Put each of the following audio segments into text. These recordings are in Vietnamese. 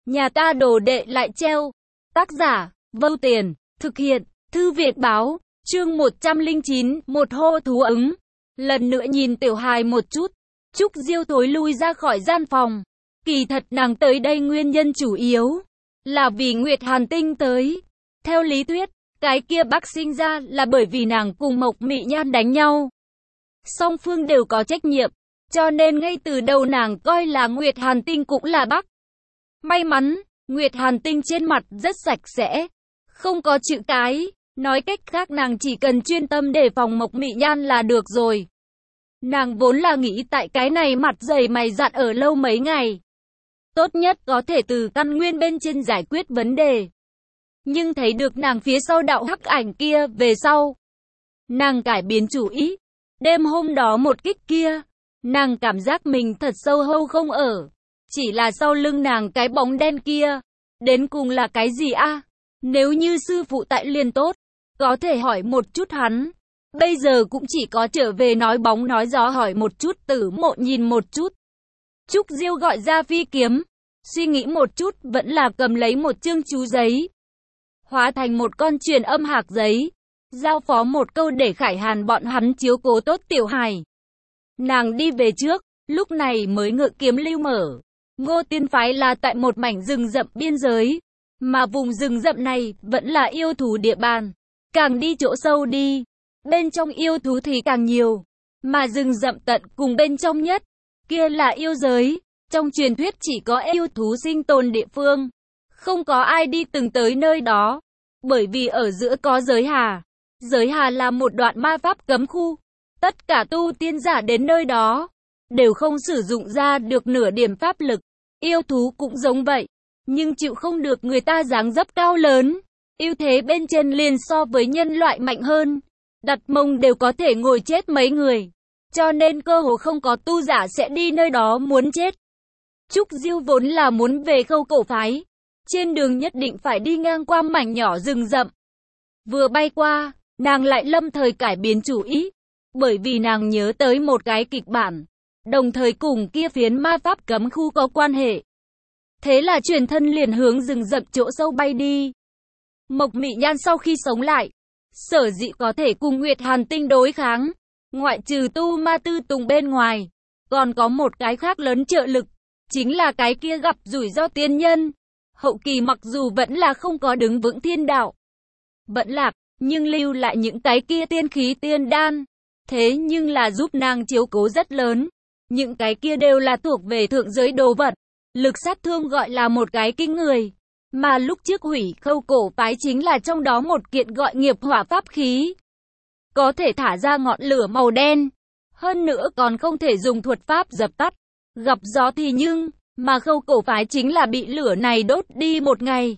Nhà ta đồ đệ lại treo. Tác giả, Vâu Tiền, thực hiện, Thư viện báo, chương 109, một hô thú ứng. Lần nữa nhìn Tiểu Hài một chút, Trúc Diêu thối lui ra khỏi gian phòng. Kỳ thật nàng tới đây nguyên nhân chủ yếu là vì Nguyệt Hàn Tinh tới. Theo lý thuyết, cái kia Bắc sinh ra là bởi vì nàng cùng Mộc Mị Nhan đánh nhau. Song phương đều có trách nhiệm, cho nên ngay từ đầu nàng coi là Nguyệt Hàn Tinh cũng là Bắc. May mắn, Nguyệt Hàn Tinh trên mặt rất sạch sẽ, không có chữ cái, nói cách khác nàng chỉ cần chuyên tâm đề phòng Mộc Mị Nhan là được rồi. Nàng vốn là nghĩ tại cái này mặt dày mày dạn ở lâu mấy ngày, tốt nhất có thể từ căn nguyên bên trên giải quyết vấn đề. Nhưng thấy được nàng phía sau đạo hắc ảnh kia về sau, nàng cải biến chủ ý. Đêm hôm đó một kích kia, nàng cảm giác mình thật sâu hâu không ở. Chỉ là sau lưng nàng cái bóng đen kia, đến cùng là cái gì a? Nếu như sư phụ tại liền tốt, có thể hỏi một chút hắn. Bây giờ cũng chỉ có trở về nói bóng nói gió hỏi một chút Tử Mộ nhìn một chút. Trúc Diêu gọi ra phi kiếm, suy nghĩ một chút vẫn là cầm lấy một chương chú giấy, hóa thành một con truyền âm hạc giấy, giao phó một câu để Khải Hàn bọn hắn chiếu cố tốt Tiểu Hài. Nàng đi về trước, lúc này mới ngự kiếm lưu mở. Ngô Tiên phái là tại một mảnh rừng rậm biên giới, mà vùng rừng rậm này vẫn là yêu thú địa bàn. Càng đi chỗ sâu đi, bên trong yêu thú thì càng nhiều, mà rừng rậm tận cùng bên trong nhất, kia là yêu giới. Trong truyền thuyết chỉ có yêu thú sinh tồn địa phương, không có ai đi từng tới nơi đó, bởi vì ở giữa có giới hà. Giới hà là một đoạn ma pháp cấm khu, tất cả tu tiên giả đến nơi đó đều không sử dụng ra được nửa điểm pháp lực. Yêu thú cũng giống vậy, nhưng chịu không được người ta dáng dấp cao lớn, ưu thế bên trên liền so với nhân loại mạnh hơn, đặt mông đều có thể ngồi chết mấy người, cho nên cơ hồ không có tu giả sẽ đi nơi đó muốn chết. Trúc Diêu vốn là muốn về Khâu Cổ phái, trên đường nhất định phải đi ngang qua mảnh nhỏ rừng rậm. Vừa bay qua, nàng lại lâm thời cải biến chủ ý, bởi vì nàng nhớ tới một cái kịch bản, đồng thời cùng kia phiến ma pháp cấm khu có quan hệ. Thế là chuyển thân liền hướng rừng rậm chỗ sâu bay đi. Mộc Mị Nhan sau khi sống lại, sở dĩ có thể cùng Nguyệt Hàn Tinh đối kháng, ngoại trừ tu ma tư tùng bên ngoài, còn có một cái khác lớn trợ lực, chính là cái kia gặp rủi ro tiên nhân. Hậu kỳ mặc dù vẫn là không có đứng vững thiên đạo, vẫn lạc, nhưng lưu lại những cái kia tiên khí tiên đan, thế nhưng là giúp nàng chiếu cố rất lớn. Những cái kia đều là thuộc về thượng giới đồ vật, lực sát thương gọi là một cái kinh người. Mà lúc trước hủy Khâu Cổ phái chính là trong đó một kiện gọi nghiệp hỏa pháp khí, có thể thả ra ngọn lửa màu đen, hơn nữa còn không thể dùng thuật pháp dập tắt, gặp gió thì nhưng, mà Khâu Cổ phái chính là bị lửa này đốt đi một ngày.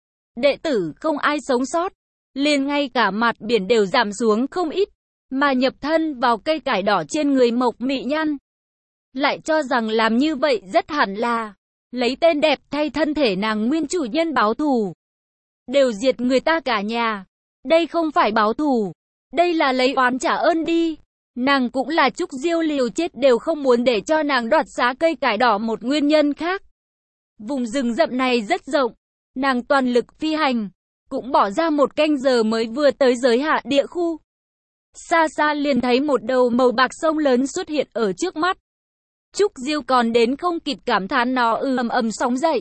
Đệ tử không ai sống sót, liền ngay cả mặt biển đều giảm xuống không ít, mà nhập thân vào cây cải đỏ trên người Mộc Mị Nhan, lại cho rằng làm như vậy rất hẳn là lấy tên đẹp thay thân thể nàng nguyên chủ nhân báo thù, đều diệt người ta cả nhà. Đây không phải báo thù, đây là lấy oán trả ơn đi. Nàng cũng là Trúc Diêu liều chết đều không muốn để cho nàng đoạt xá cây cải đỏ một nguyên nhân khác. Vùng rừng rậm này rất rộng, nàng toàn lực phi hành, cũng bỏ ra một canh giờ mới vừa tới giới hạ địa khu. Xa xa liền thấy một đầu màu bạc sông lớn xuất hiện ở trước mắt. Trúc Diêu còn đến không kịp cảm thán nó ầm ầm sóng dậy,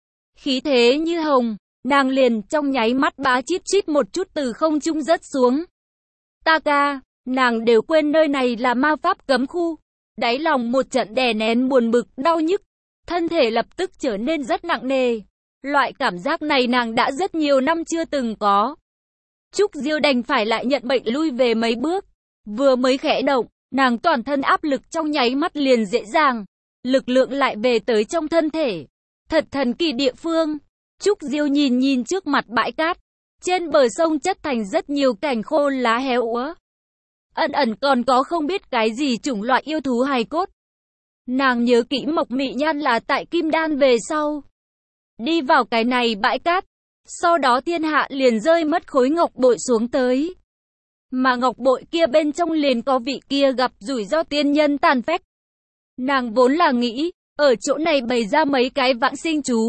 khí thế như hồng, nàng liền trong nháy mắt bá chít chít một chút từ không trung rớt xuống. Ta ca, nàng đều quên nơi này là ma pháp cấm khu, đáy lòng một trận đè nén buồn bực đau nhức, thân thể lập tức trở nên rất nặng nề. Loại cảm giác này nàng đã rất nhiều năm chưa từng có. Trúc Diêu đành phải lại nhận mệnh lui về mấy bước, vừa mới khẽ động, nàng toàn thân áp lực trong nháy mắt liền dễ dàng, lực lượng lại về tới trong thân thể. Thật thần kỳ địa phương. Trúc Diêu nhìn nhìn trước mặt bãi cát, trên bờ sông chất thành rất nhiều cành khô lá héo úa, ẩn ẩn còn có không biết cái gì chủng loại yêu thú hài cốt. Nàng nhớ kỹ Mộc Mị Nhan là tại Kim Đan về sau đi vào cái này bãi cát, sau đó thiên hạ liền rơi mất khối ngọc bội xuống tới. Mà ngọc bội kia bên trong liền có vị kia gặp rủi ro tiên nhân tàn phách. Nàng vốn là nghĩ, ở chỗ này bày ra mấy cái vãng sinh chú,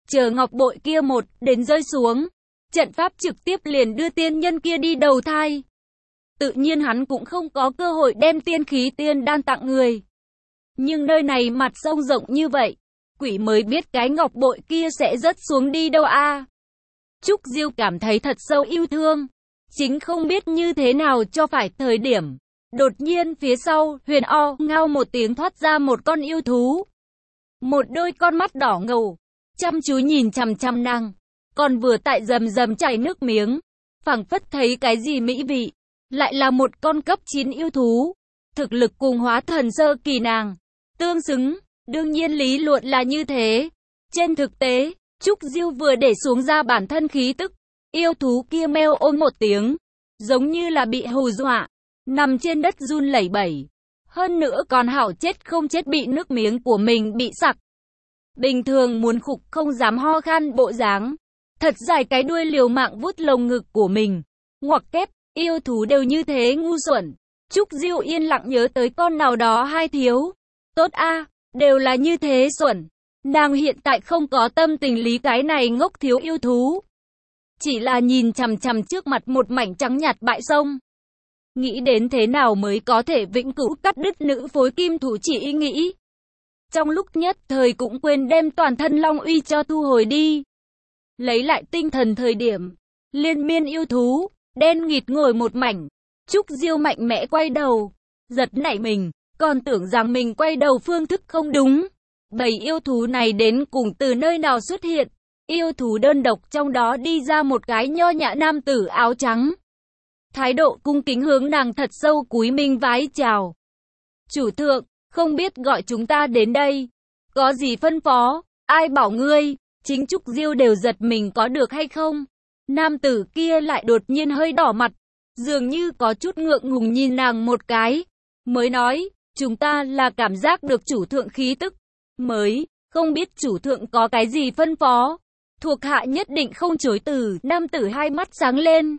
chờ ngọc bội kia một đến rơi xuống, trận pháp trực tiếp liền đưa tiên nhân kia đi đầu thai. Tự nhiên hắn cũng không có cơ hội đem tiên khí tiên đan tặng người. Nhưng nơi này mặt sông rộng như vậy, quỷ mới biết cái ngọc bội kia sẽ rớt xuống đi đâu a. Trúc Diêu cảm thấy thật sâu yêu thương, chính không biết như thế nào cho phải thời điểm. Đột nhiên phía sau, huyền o, ngao một tiếng thoát ra một con yêu thú. Một đôi con mắt đỏ ngầu, chăm chú nhìn chằm chằm nàng, còn vừa tại rầm rầm chảy nước miếng, phảng phất thấy cái gì mỹ vị, lại là một con cấp 9 yêu thú. Thực lực cùng hóa thần sơ kỳ nàng tương xứng, đương nhiên lý luận là như thế. Trên thực tế, Trúc Diêu vừa để xuống ra bản thân khí tức, yêu thú kia meo ôm một tiếng, giống như là bị hù dọa, nằm trên đất run lẩy bẩy. Hơn nữa còn hảo chết không chết bị nước miếng của mình bị sặc. Bình thường muốn khục không dám ho khan bộ dáng, thật dài cái đuôi liều mạng vuốt lồng ngực của mình. Ngoặc kép, yêu thú đều như thế ngu xuẩn. Trúc Diêu yên lặng nhớ tới con nào đó hai thiếu. Tốt a, đều là như thế xuẩn. Nàng hiện tại không có tâm tình lý cái này ngốc thiếu yêu thú. Chỉ là nhìn chằm chằm trước mặt một mảnh trắng nhạt bãi sông. Nghĩ đến thế nào mới có thể vĩnh cửu cắt đứt nữ phối kim thủ chỉ ý nghĩ. Trong lúc nhất thời cũng quên đem toàn thân long uy cho thu hồi đi. Lấy lại tinh thần thời điểm, liên miên yêu thú, đen nghịt ngồi một mảnh. Trúc Diêu mạnh mẽ quay đầu, giật nảy mình, còn tưởng rằng mình quay đầu phương thức không đúng. Bầy yêu thú này đến cùng từ nơi nào xuất hiện? Yêu thú đơn độc trong đó đi ra một cái nho nhã nam tử áo trắng. Thái độ cung kính hướng nàng thật sâu cúi mình vái chào. Chủ thượng, không biết gọi chúng ta đến đây. Có gì phân phó? Ai bảo ngươi? Chính Trúc Diêu đều giật mình có được hay không? Nam tử kia lại đột nhiên hơi đỏ mặt, dường như có chút ngượng ngùng nhìn nàng một cái. Mới nói, chúng ta là cảm giác được chủ thượng khí tức. Mới, không biết chủ thượng có cái gì phân phó. Thuộc hạ nhất định không chối từ. Nam tử hai mắt sáng lên,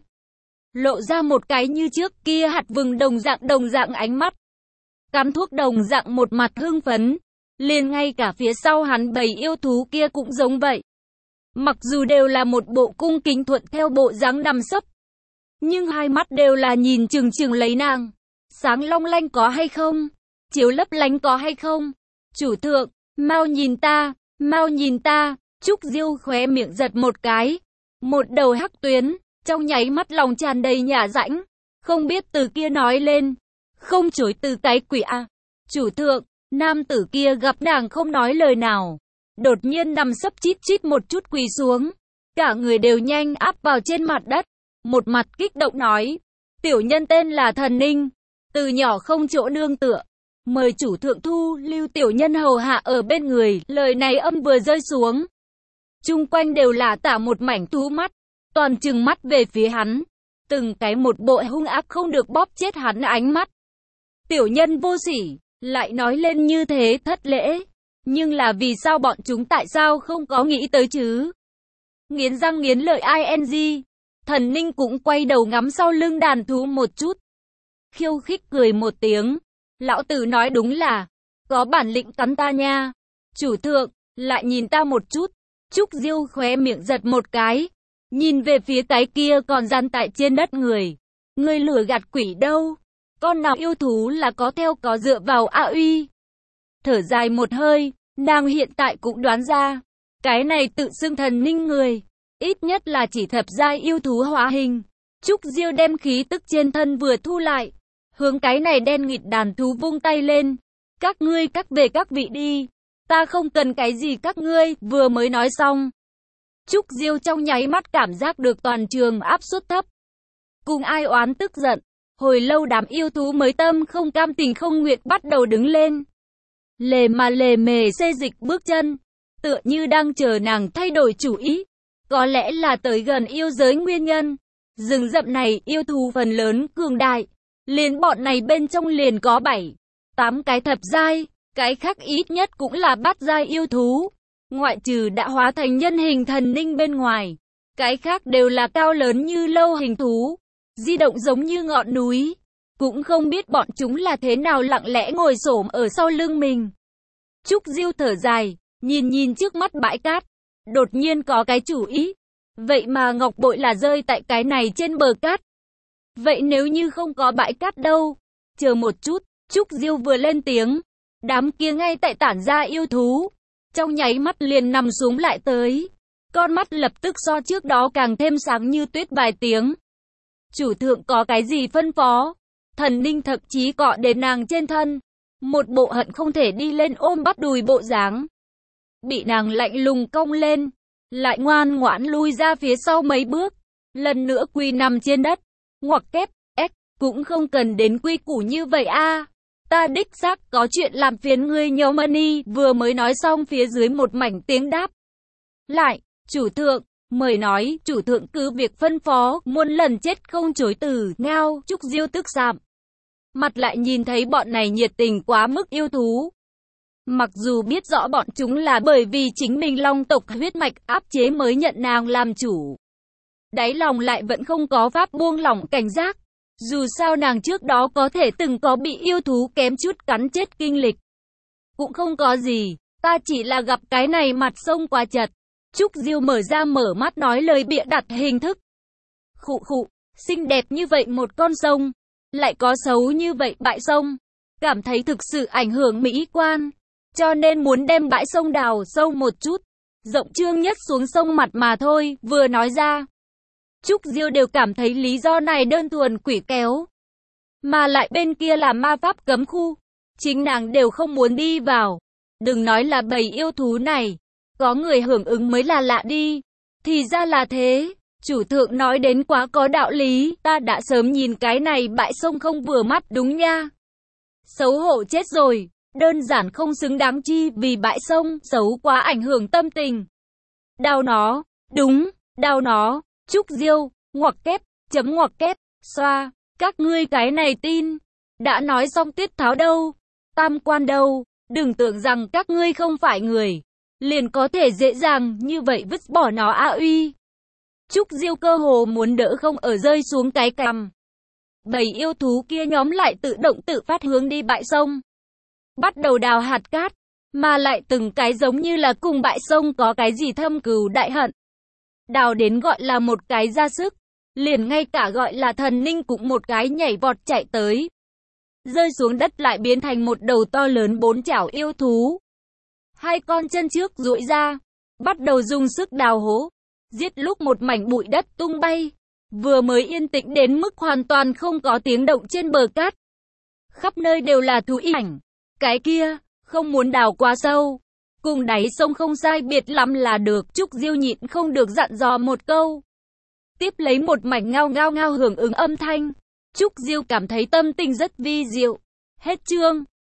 lộ ra một cái như trước kia hạt vừng đồng dạng ánh mắt. Cắm thuốc đồng dạng một mặt hưng phấn. Liền ngay cả phía sau hắn bầy yêu thú kia cũng giống vậy. Mặc dù đều là một bộ cung kính thuận theo bộ dáng nằm sấp, nhưng hai mắt đều là nhìn chừng chừng lấy nàng. Sáng long lanh có hay không? Chiếu lấp lánh có hay không? Chủ thượng, mau nhìn ta, mau nhìn ta. Trúc Diêu khóe miệng giật một cái. Một đầu hắc tuyến, trong nháy mắt lòng tràn đầy nhả rãnh. Không biết từ kia nói lên. Không chối từ cái quỷ à. Chủ thượng, nam tử kia gặp nàng không nói lời nào. Đột nhiên nằm sấp chít chít một chút quỳ xuống. Cả người đều nhanh áp vào trên mặt đất. Một mặt kích động nói. Tiểu nhân tên là Thần Ninh. Từ nhỏ không chỗ nương tựa. Mời chủ thượng thu lưu tiểu nhân hầu hạ ở bên người. Lời này âm vừa rơi xuống, chung quanh đều là tả một mảnh thú mắt. Toàn trừng mắt về phía hắn. Từng cái một bộ hung ác không được bóp chết hắn ánh mắt. Tiểu nhân vô sỉ, lại nói lên như thế thất lễ. Nhưng là vì sao bọn chúng tại sao không có nghĩ tới chứ? Nghiến răng nghiến lợi ing. Thần Ninh cũng quay đầu ngắm sau lưng đàn thú một chút. Khiêu khích cười một tiếng. Lão tử nói đúng là, có bản lĩnh cắn ta nha. Chủ thượng, lại nhìn ta một chút. Trúc Diêu khóe miệng giật một cái. Nhìn về phía cái kia còn gian tại trên đất người. Người lừa gạt quỷ đâu? Con nào yêu thú là có theo có dựa vào a uy. Thở dài một hơi, nàng hiện tại cũng đoán ra. Cái này tự xưng Thần Ninh người, ít nhất là chỉ thập giai yêu thú hóa hình. Trúc Diêu đem khí tức trên thân vừa thu lại, hướng cái này đen nghịt đàn thú vung tay lên. Các ngươi cắt về các vị đi. Ta không cần cái gì các ngươi. Vừa mới nói xong, Trúc Diêu trong nháy mắt cảm giác được toàn trường áp suất thấp. Cùng ai oán tức giận. Hồi lâu đám yêu thú mới tâm không cam tình không nguyện bắt đầu đứng lên. Lề mề xê dịch bước chân, tựa như đang chờ nàng thay đổi chủ ý. Có lẽ là tới gần yêu giới nguyên nhân. Rừng rậm này yêu thú phần lớn cường đại. Liền bọn này bên trong liền có 7-8 cái thập giai. Cái khác ít nhất cũng là bát giai yêu thú. Ngoại trừ đã hóa thành nhân hình Thần Ninh bên ngoài, cái khác đều là cao lớn như lâu hình thú, di động giống như ngọn núi. Cũng không biết bọn chúng là thế nào lặng lẽ ngồi xổm ở sau lưng mình. Trúc Diêu thở dài, nhìn trước mắt bãi cát. đột nhiên có cái chủ ý. Vậy mà ngọc bội là rơi tại cái này trên bờ cát. Vậy nếu như không có bãi cát đâu? Chờ một chút, Trúc Diêu vừa lên tiếng, đám kia ngay tại tản ra yêu thú. Trong nháy mắt liền nằm xuống lại tới. Con mắt lập tức so trước đó càng thêm sáng như tuyết vài tiếng. Chủ thượng có cái gì phân phó? Thần Ninh thậm chí cọ đến nàng trên thân. Một bộ hận không thể đi lên ôm bắp đùi bộ dáng. Bị nàng lạnh lùng cong lên, lại ngoan ngoãn lui ra phía sau mấy bước. Lần nữa quỳ nằm trên đất. Ngoặc kép, cũng không cần đến quy củ như vậy a. Ta đích xác có chuyện làm phiền ngươi nhiều money. Vừa mới nói xong phía dưới một mảnh tiếng đáp lại, chủ thượng, mời nói, chủ thượng cứ việc phân phó, muôn lần chết không chối từ, ngao, Trúc Diêu tức sạm. Mặt lại nhìn thấy bọn này nhiệt tình quá mức yêu thú. Mặc dù biết rõ bọn chúng là bởi vì chính mình long tộc huyết mạch áp chế mới nhận nàng làm chủ. Đáy lòng lại vẫn không có pháp buông lỏng cảnh giác. Dù sao nàng trước đó có thể từng có bị yêu thú kém chút cắn chết kinh lịch. Cũng không có gì, ta chỉ là gặp cái này mặt sông quá chật. Trúc Diêu mở mắt nói lời bịa đặt hình thức. Khụ khụ, xinh đẹp như vậy một con sông, lại có xấu như vậy bãi sông. Cảm thấy thực sự ảnh hưởng mỹ quan, cho nên muốn đem bãi sông đào sâu một chút, rộng trương nhất xuống sông mặt mà thôi, vừa nói ra. Trúc Diêu đều cảm thấy lý do này đơn thuần quỷ kéo. Mà lại bên kia là ma pháp cấm khu, chính nàng đều không muốn đi vào. Đừng nói là bầy yêu thú này, có người hưởng ứng mới là lạ đi. Thì ra là thế, chủ thượng nói đến quá có đạo lý, ta đã sớm nhìn cái này bãi sông không vừa mắt đúng nha. Xấu hổ chết rồi, đơn giản không xứng đáng chi vì bãi sông xấu quá ảnh hưởng tâm tình. Đau nó, đúng, đau nó. Trúc Diêu, ngoặc kép, ngoặc kép, xoa, các ngươi cái này tin. Đã nói xong tiết tháo đâu, tam quan đâu, đừng tưởng rằng các ngươi không phải người, liền có thể dễ dàng như vậy vứt bỏ nó a uy. Trúc Diêu cơ hồ muốn đỡ không ở rơi xuống cái cằm. Bầy yêu thú kia nhóm lại tự động tự phát hướng đi bãi sông. Bắt đầu đào hạt cát, mà lại từng cái giống như là cùng bãi sông có cái gì thâm cừu đại hận. Đào đến gọi là một cái ra sức, liền ngay cả gọi là Thần Ninh cũng một cái nhảy vọt chạy tới. Rơi xuống đất lại biến thành một đầu to lớn bốn chảo yêu thú. Hai con chân trước duỗi ra, bắt đầu dùng sức đào hố, giết lúc một mảnh bụi đất tung bay. Vừa mới yên tĩnh đến mức hoàn toàn không có tiếng động trên bờ cát. Khắp nơi đều là thú ảnh. Cái kia, không muốn đào quá sâu. Cùng đáy sông không sai biệt lắm là được. Trúc Diêu nhịn không được dặn dò một câu. Tiếp lấy một mảnh ngao ngao ngao hưởng ứng âm thanh. Trúc Diêu cảm thấy tâm tình rất vi diệu. Hết chương.